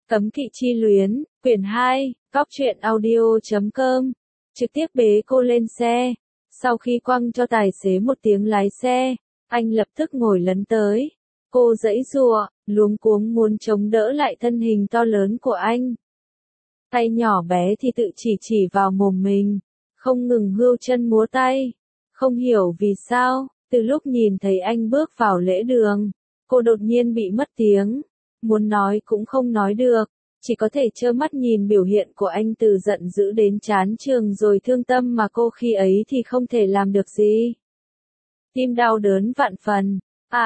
Cấm kỵ chi luyến, quyển 2, Góc truyện audio.com. Trực tiếp bế cô lên xe. Sau khi quăng cho tài xế một tiếng lái xe, anh lập tức ngồi lấn tới. Cô giãy giụa, luống cuống muốn chống đỡ lại thân hình to lớn của anh. Tay nhỏ bé thì tự chỉ vào mồm mình, không ngừng hươu chân múa tay. Không hiểu vì sao, từ lúc nhìn thấy anh bước vào lễ đường, cô đột nhiên bị mất tiếng. Muốn nói cũng không nói được, chỉ có thể trơ mắt nhìn biểu hiện của anh từ giận dữ đến chán chường rồi thương tâm mà cô khi ấy thì không thể làm được gì. Tim đau đớn vạn phần,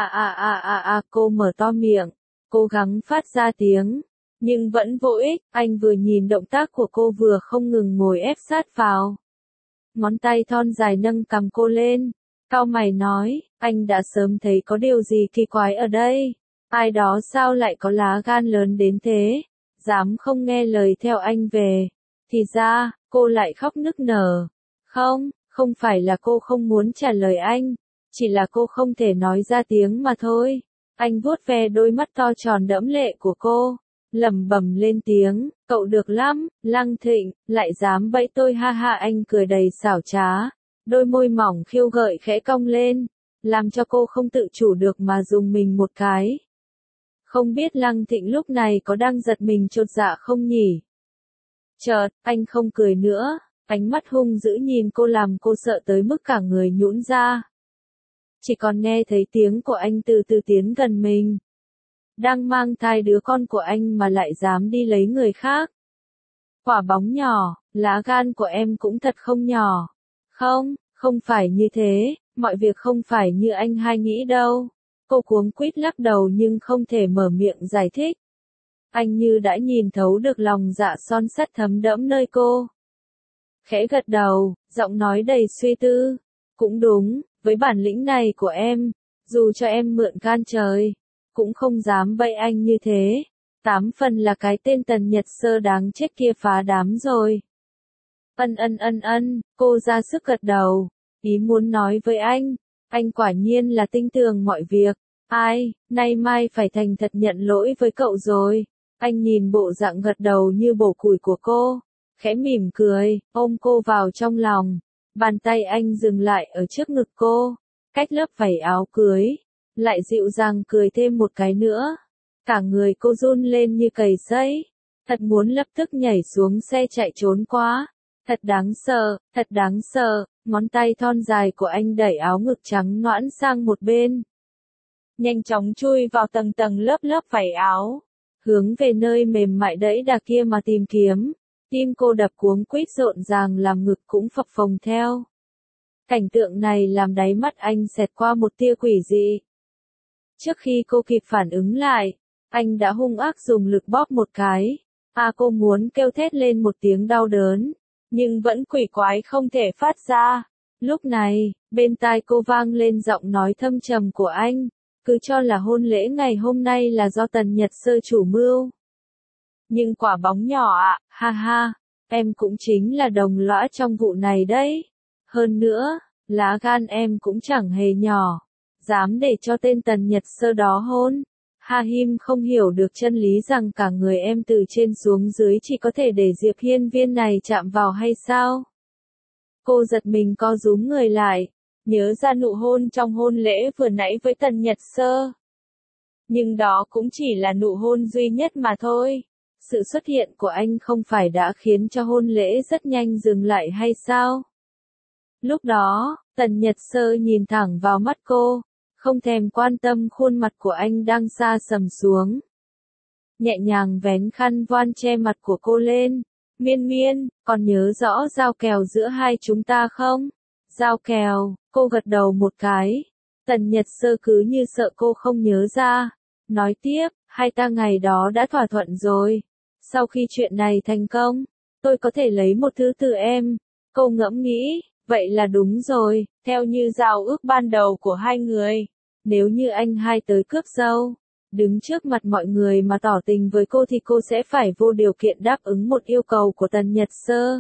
cô mở to miệng, cố gắng phát ra tiếng, nhưng vẫn vô ích, anh vừa nhìn động tác của cô vừa không ngừng ngồi ép sát vào. Ngón tay thon dài nâng cằm cô lên, cau mày nói, anh đã sớm thấy có điều gì kỳ quái ở đây. Ai đó sao lại có lá gan lớn đến thế, dám không nghe lời theo anh về. Thì ra, cô lại khóc nức nở. Không phải là cô không muốn trả lời anh, chỉ là cô không thể nói ra tiếng mà thôi. Anh vuốt ve đôi mắt to tròn đẫm lệ của cô, lẩm bẩm lên tiếng, cậu được lắm, Lăng Thịnh, lại dám bẫy tôi ha ha. Anh cười đầy xảo trá, đôi môi mỏng khiêu gợi khẽ cong lên, làm cho cô không tự chủ được mà dùng mình một cái. Không biết Lăng Thịnh lúc này có đang giật mình chột dạ không nhỉ? Chợt, anh không cười nữa, ánh mắt hung dữ nhìn cô làm cô sợ tới mức cả người nhũn ra. Chỉ còn nghe thấy tiếng của anh từ từ tiến gần mình. Đang mang thai đứa con của anh mà lại dám đi lấy người khác. Quả bóng nhỏ, lá gan của em cũng thật không nhỏ. Không phải như thế, mọi việc không phải như anh hay nghĩ đâu. Cô cuống quýt lắc đầu nhưng không thể mở miệng giải thích. Anh như đã nhìn thấu được lòng dạ son sắt thấm đẫm nơi cô. Khẽ gật đầu, giọng nói đầy suy tư. Cũng đúng, với bản lĩnh này của em, dù cho em mượn gan trời, cũng không dám bẫy anh như thế. 8 phần là cái tên Tần Nhật Sơ đáng chết kia phá đám rồi. Cô ra sức gật đầu, ý muốn nói với anh quả nhiên là tinh tường mọi việc. Nay mai phải thành thật nhận lỗi với cậu rồi. Anh nhìn bộ dạng gật đầu như bổ củi của cô, khẽ mỉm cười, ôm cô vào trong lòng. Bàn tay anh dừng lại ở trước ngực cô, cách lớp vảy áo cưới, lại dịu dàng cười thêm một cái nữa. Cả người cô run lên như cầy sấy, thật muốn lập tức nhảy xuống xe chạy trốn quá. Thật đáng sợ, ngón tay thon dài của anh đẩy áo ngực trắng nõn sang một bên. Nhanh chóng chui vào tầng lớp vảy áo, hướng về nơi mềm mại đẫy đà kia mà tìm kiếm. Tim cô đập cuống quýt rộn ràng làm ngực cũng phập phồng theo. Cảnh tượng này làm đáy mắt anh xẹt qua một tia quỷ dị. Trước khi cô kịp phản ứng lại, anh đã hung ác dùng lực bóp một cái. Cô muốn kêu thét lên một tiếng đau đớn, nhưng vẫn quỷ quái không thể phát ra. Lúc này, bên tai cô vang lên giọng nói thâm trầm của anh, cứ cho là hôn lễ ngày hôm nay là do Tần Nhật Sơ chủ mưu. Nhưng quả bóng nhỏ ha, em cũng chính là đồng lõa trong vụ này đấy. Hơn nữa, lá gan em cũng chẳng hề nhỏ, dám để cho tên Tần Nhật Sơ đó hôn. Him không hiểu được chân lý rằng cả người em từ trên xuống dưới chỉ có thể để Diệp Hiên Viên này chạm vào hay sao? Cô giật mình co rúm người lại, nhớ ra nụ hôn trong hôn lễ vừa nãy với Tần Nhật Sơ. Nhưng đó cũng chỉ là nụ hôn duy nhất mà thôi. Sự xuất hiện của anh không phải đã khiến cho hôn lễ rất nhanh dừng lại hay sao? Lúc đó, Tần Nhật Sơ nhìn thẳng vào mắt cô, không thèm quan tâm khuôn mặt của anh đang xa sầm xuống. Nhẹ nhàng vén khăn voan che mặt của cô lên. Miên, còn nhớ rõ giao kèo giữa hai chúng ta không? Giao kèo, cô gật đầu một cái. Tần Nhật Sơ cứ như sợ cô không nhớ ra. Nói tiếp, hai ta ngày đó đã thỏa thuận rồi. Sau khi chuyện này thành công, tôi có thể lấy một thứ từ em. Cô ngẫm nghĩ, vậy là đúng rồi, theo như giao ước ban đầu của hai người. Nếu như anh hai tới cướp dâu, đứng trước mặt mọi người mà tỏ tình với cô thì cô sẽ phải vô điều kiện đáp ứng một yêu cầu của Tần Nhật Sơ.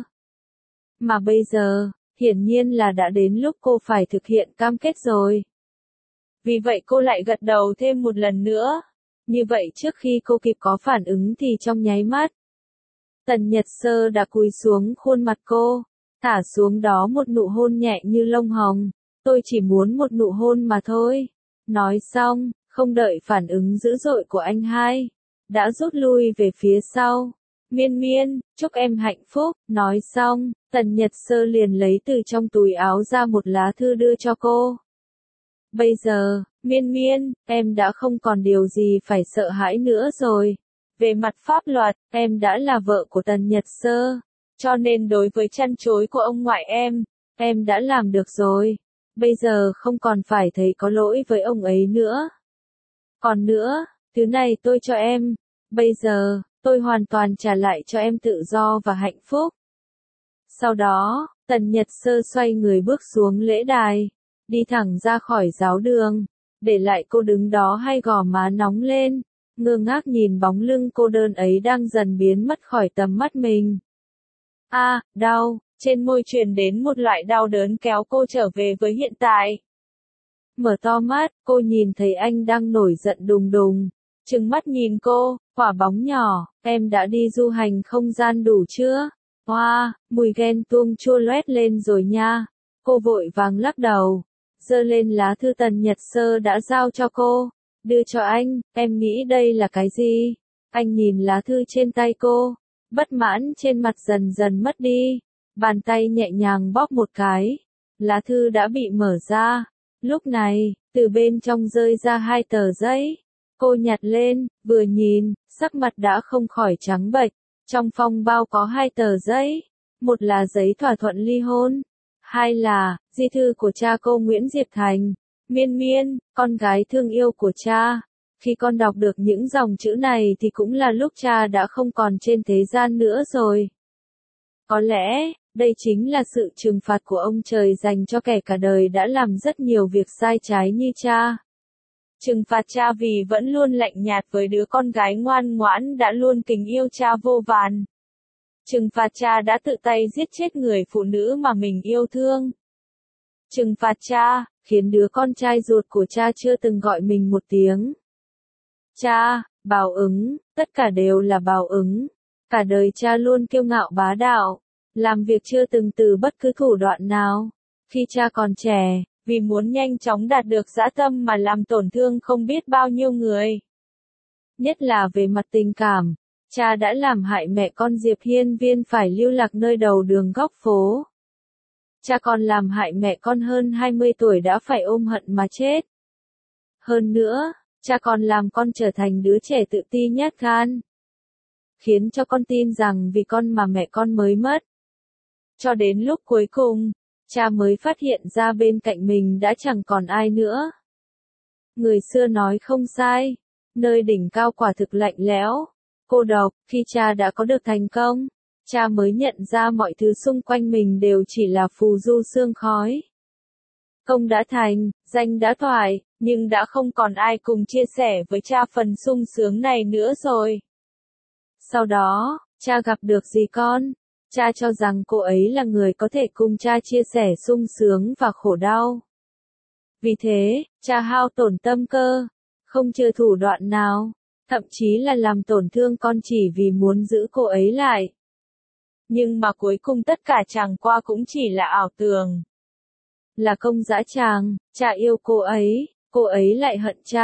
Mà bây giờ, hiển nhiên là đã đến lúc cô phải thực hiện cam kết rồi. Vì vậy cô lại gật đầu thêm một lần nữa. Như vậy trước khi cô kịp có phản ứng thì trong nháy mắt, Tần Nhật Sơ đã cúi xuống khuôn mặt cô, thả xuống đó một nụ hôn nhẹ như lông hồng. Tôi chỉ muốn một nụ hôn mà thôi. Nói xong, không đợi phản ứng dữ dội của anh hai, đã rút lui về phía sau. Miên Miên, chúc em hạnh phúc. Nói xong, Tần Nhật Sơ liền lấy từ trong túi áo ra một lá thư đưa cho cô. Bây giờ, Miên Miên, em đã không còn điều gì phải sợ hãi nữa rồi. Về mặt pháp luật, em đã là vợ của Tần Nhật Sơ. Cho nên đối với chăn chối của ông ngoại em đã làm được rồi. Bây giờ không còn phải thấy có lỗi với ông ấy nữa. Còn nữa, thứ này tôi cho em. Bây giờ, tôi hoàn toàn trả lại cho em tự do và hạnh phúc. Sau đó, Tần Nhật Sơ xoay người bước xuống lễ đài, đi thẳng ra khỏi giáo đường, để lại cô đứng đó hai gò má nóng lên, ngơ ngác nhìn bóng lưng cô đơn ấy đang dần biến mất khỏi tầm mắt mình. Đau, trên môi truyền đến một loại đau đớn kéo cô trở về với hiện tại. Mở to mắt, cô nhìn thấy anh đang nổi giận đùng đùng, trừng mắt nhìn cô, quả bóng nhỏ, em đã đi du hành không gian đủ chưa? Wow, mùi ghen tuông chua loét lên rồi nha. Cô vội vàng lắc đầu, giơ lên lá thư Tần Nhật Sơ đã giao cho cô, đưa cho anh. Em nghĩ đây là cái gì? Anh nhìn lá thư trên tay cô, bất mãn trên mặt dần dần mất đi, bàn tay nhẹ nhàng bóp một cái, lá thư đã bị mở ra. Lúc này, từ bên trong rơi ra hai tờ giấy. Cô nhặt lên, vừa nhìn, sắc mặt đã không khỏi trắng bệch. Trong phong bao có hai tờ giấy, một là giấy thỏa thuận ly hôn, hai là di thư của cha cô Nguyễn Diệp Thành. Miên Miên, con gái thương yêu của cha. Khi con đọc được những dòng chữ này thì cũng là lúc cha đã không còn trên thế gian nữa rồi. Có lẽ, đây chính là sự trừng phạt của ông trời dành cho kẻ cả đời đã làm rất nhiều việc sai trái như cha. Trừng phạt cha vì vẫn luôn lạnh nhạt với đứa con gái ngoan ngoãn đã luôn kính yêu cha vô vàn. Trừng phạt cha đã tự tay giết chết người phụ nữ mà mình yêu thương. Trừng phạt cha, khiến đứa con trai ruột của cha chưa từng gọi mình một tiếng cha. Báo ứng, tất cả đều là báo ứng. Cả đời cha luôn kiêu ngạo bá đạo, làm việc chưa từng từ bất cứ thủ đoạn nào. Khi cha còn trẻ, vì muốn nhanh chóng đạt được dã tâm mà làm tổn thương không biết bao nhiêu người. Nhất là về mặt tình cảm, cha đã làm hại mẹ con Diệp Hiên Viên phải lưu lạc nơi đầu đường góc phố. Cha còn làm hại mẹ con hơn 20 tuổi đã phải ôm hận mà chết. Hơn nữa, cha còn làm con trở thành đứa trẻ tự ti nhát gan, khiến cho con tin rằng vì con mà mẹ con mới mất. Cho đến lúc cuối cùng, cha mới phát hiện ra bên cạnh mình đã chẳng còn ai nữa. Người xưa nói không sai, nơi đỉnh cao quả thực lạnh lẽo, cô độc. Khi cha đã có được thành công, cha mới nhận ra mọi thứ xung quanh mình đều chỉ là phù du sương khói. Công đã thành, danh đã thoại, nhưng đã không còn ai cùng chia sẻ với cha phần sung sướng này nữa rồi. Sau đó, cha gặp được dì con. Cha cho rằng cô ấy là người có thể cùng cha chia sẻ sung sướng và khổ đau. Vì thế, cha hao tổn tâm cơ, không chừa thủ đoạn nào, thậm chí là làm tổn thương con chỉ vì muốn giữ cô ấy lại. Nhưng mà cuối cùng tất cả chẳng qua cũng chỉ là ảo tưởng. Là công dã tràng, cha yêu cô ấy lại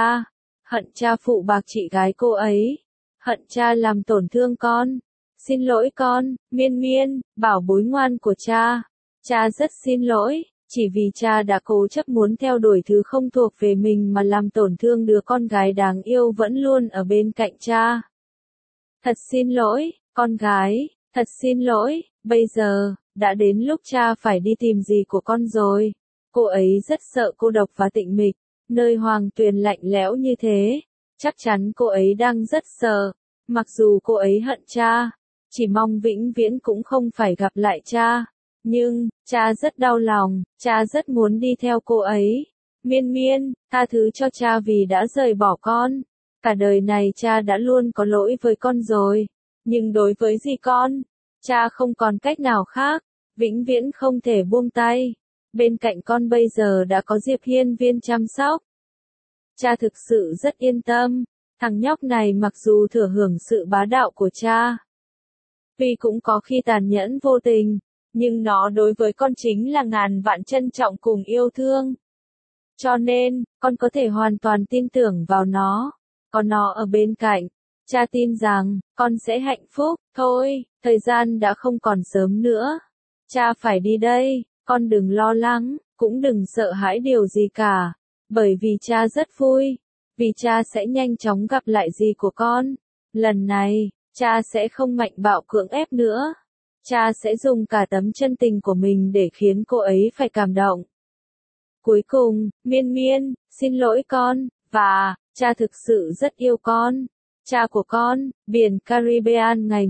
hận cha phụ bạc chị gái cô ấy, hận cha làm tổn thương con. Xin lỗi con, Miên Miên, bảo bối ngoan của cha. Cha rất xin lỗi, chỉ vì cha đã cố chấp muốn theo đuổi thứ không thuộc về mình mà làm tổn thương đứa con gái đáng yêu vẫn luôn ở bên cạnh cha. Thật xin lỗi, con gái, thật xin lỗi. Bây giờ, đã đến lúc cha phải đi tìm dì của con rồi. Cô ấy rất sợ cô độc và tịnh mịch, nơi hoàng tuyền lạnh lẽo như thế. Chắc chắn cô ấy đang rất sợ, mặc dù cô ấy hận cha. Chỉ mong vĩnh viễn cũng không phải gặp lại cha. Nhưng, cha rất đau lòng, cha rất muốn đi theo cô ấy. Miên Miên, tha thứ cho cha vì đã rời bỏ con. Cả đời này cha đã luôn có lỗi với con rồi. Nhưng đối với dì con, cha không còn cách nào khác, vĩnh viễn không thể buông tay. Bên cạnh con bây giờ đã có Diệp Hiên Viên chăm sóc. Cha thực sự rất yên tâm. Thằng nhóc này mặc dù thừa hưởng sự bá đạo của cha, vì cũng có khi tàn nhẫn vô tình, nhưng nó đối với con chính là ngàn vạn trân trọng cùng yêu thương. Cho nên, con có thể hoàn toàn tin tưởng vào nó. Có nó ở bên cạnh, cha tin rằng, con sẽ hạnh phúc. Thôi, thời gian đã không còn sớm nữa. Cha phải đi đây, con đừng lo lắng, cũng đừng sợ hãi điều gì cả. Bởi vì cha rất vui, vì cha sẽ nhanh chóng gặp lại dì của con. Lần này, cha sẽ không mạnh bạo cưỡng ép nữa. Cha sẽ dùng cả tấm chân tình của mình để khiến cô ấy phải cảm động. Cuối cùng, Miên Miên, xin lỗi con, và, cha thực sự rất yêu con. Cha của con, biển Caribbean ngày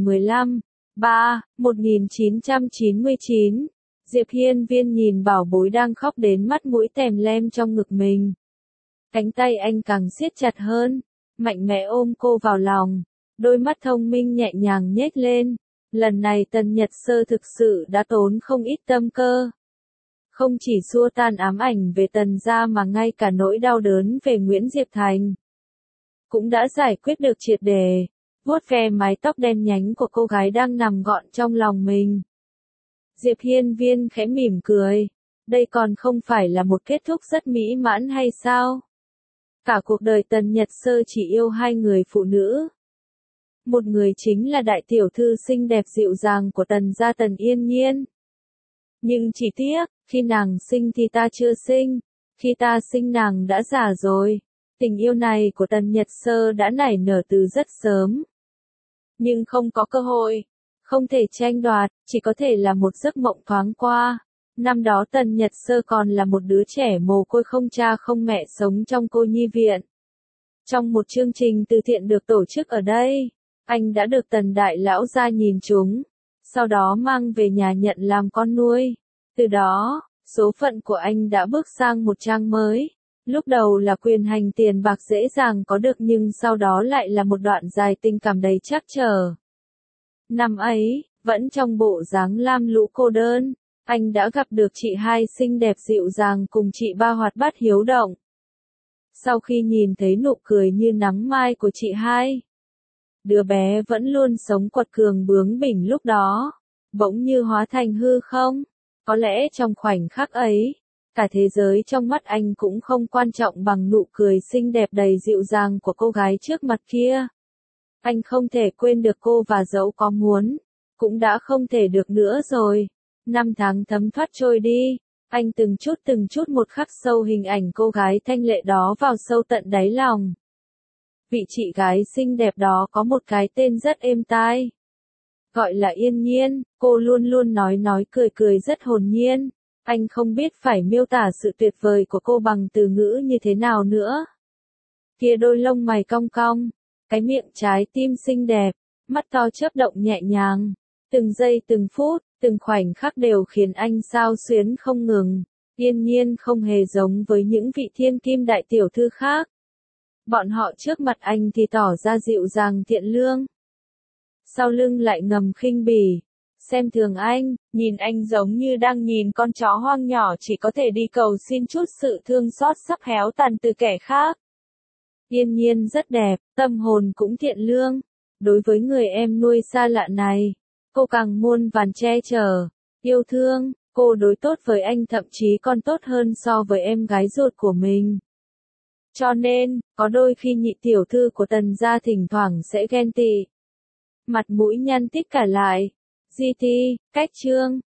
15/3/1999. Diệp Hiên Viên nhìn bảo bối đang khóc đến mắt mũi tèm lem trong ngực mình. Cánh tay anh càng siết chặt hơn, mạnh mẽ ôm cô vào lòng, đôi mắt thông minh nhẹ nhàng nhếch lên. Lần này Tần Nhật Sơ thực sự đã tốn không ít tâm cơ. Không chỉ xua tan ám ảnh về Tần gia mà ngay cả nỗi đau đớn về Nguyễn Diệp Thành cũng đã giải quyết được triệt để, vuốt ve mái tóc đen nhánh của cô gái đang nằm gọn trong lòng mình. Diệp Hiên Viên khẽ mỉm cười, đây còn không phải là một kết thúc rất mỹ mãn hay sao? Cả cuộc đời Tần Nhật Sơ chỉ yêu hai người phụ nữ. Một người chính là đại tiểu thư xinh đẹp dịu dàng của Tần gia Tần Yên Nhiên. Nhưng chỉ tiếc, khi nàng sinh thì ta chưa sinh, khi ta sinh nàng đã già rồi. Tình yêu này của Tần Nhật Sơ đã nảy nở từ rất sớm. Nhưng không có cơ hội, không thể tranh đoạt, chỉ có thể là một giấc mộng thoáng qua. Năm đó Tần Nhật Sơ còn là một đứa trẻ mồ côi không cha không mẹ sống trong cô nhi viện. Trong một chương trình từ thiện được tổ chức ở đây, anh đã được Tần đại lão gia nhìn trúng, sau đó mang về nhà nhận làm con nuôi. Từ đó, số phận của anh đã bước sang một trang mới. Lúc đầu là quyền hành tiền bạc dễ dàng có được nhưng sau đó lại là một đoạn dài tình cảm đầy trắc trở. Năm ấy, vẫn trong bộ dáng lam lũ cô đơn, anh đã gặp được chị hai xinh đẹp dịu dàng cùng chị ba hoạt bát hiếu động. Sau khi nhìn thấy nụ cười như nắng mai của chị hai, đứa bé vẫn luôn sống quật cường bướng bỉnh lúc đó, bỗng như hóa thành hư không. Có lẽ trong khoảnh khắc ấy, cả thế giới trong mắt anh cũng không quan trọng bằng nụ cười xinh đẹp đầy dịu dàng của cô gái trước mặt kia. Anh không thể quên được cô và dẫu có muốn, cũng đã không thể được nữa rồi. Năm tháng thấm thoát trôi đi, anh từng chút một khắc sâu hình ảnh cô gái thanh lệ đó vào sâu tận đáy lòng. Vị chị gái xinh đẹp đó có một cái tên rất êm tai. Gọi là Yên Nhiên, cô luôn luôn nói cười rất hồn nhiên. Anh không biết phải miêu tả sự tuyệt vời của cô bằng từ ngữ như thế nào nữa. Kia đôi lông mày cong cong, cái miệng trái tim xinh đẹp, mắt to chớp động nhẹ nhàng. Từng giây từng phút, từng khoảnh khắc đều khiến anh xao xuyến không ngừng. Yên Nhiên không hề giống với những vị thiên kim đại tiểu thư khác. Bọn họ trước mặt anh thì tỏ ra dịu dàng thiện lương, sau lưng lại ngầm khinh bỉ, xem thường anh, nhìn anh giống như đang nhìn con chó hoang nhỏ chỉ có thể đi cầu xin chút sự thương xót sắp héo tàn từ kẻ khác. Yên Nhiên rất đẹp, tâm hồn cũng thiện lương. Đối với người em nuôi xa lạ này, cô càng muôn vàn che chở, yêu thương, cô đối tốt với anh thậm chí còn tốt hơn so với em gái ruột của mình. Cho nên, có đôi khi nhị tiểu thư của Tần gia thỉnh thoảng sẽ ghen tị. Mặt mũi nhăn tít cả lại. GT, cách chương.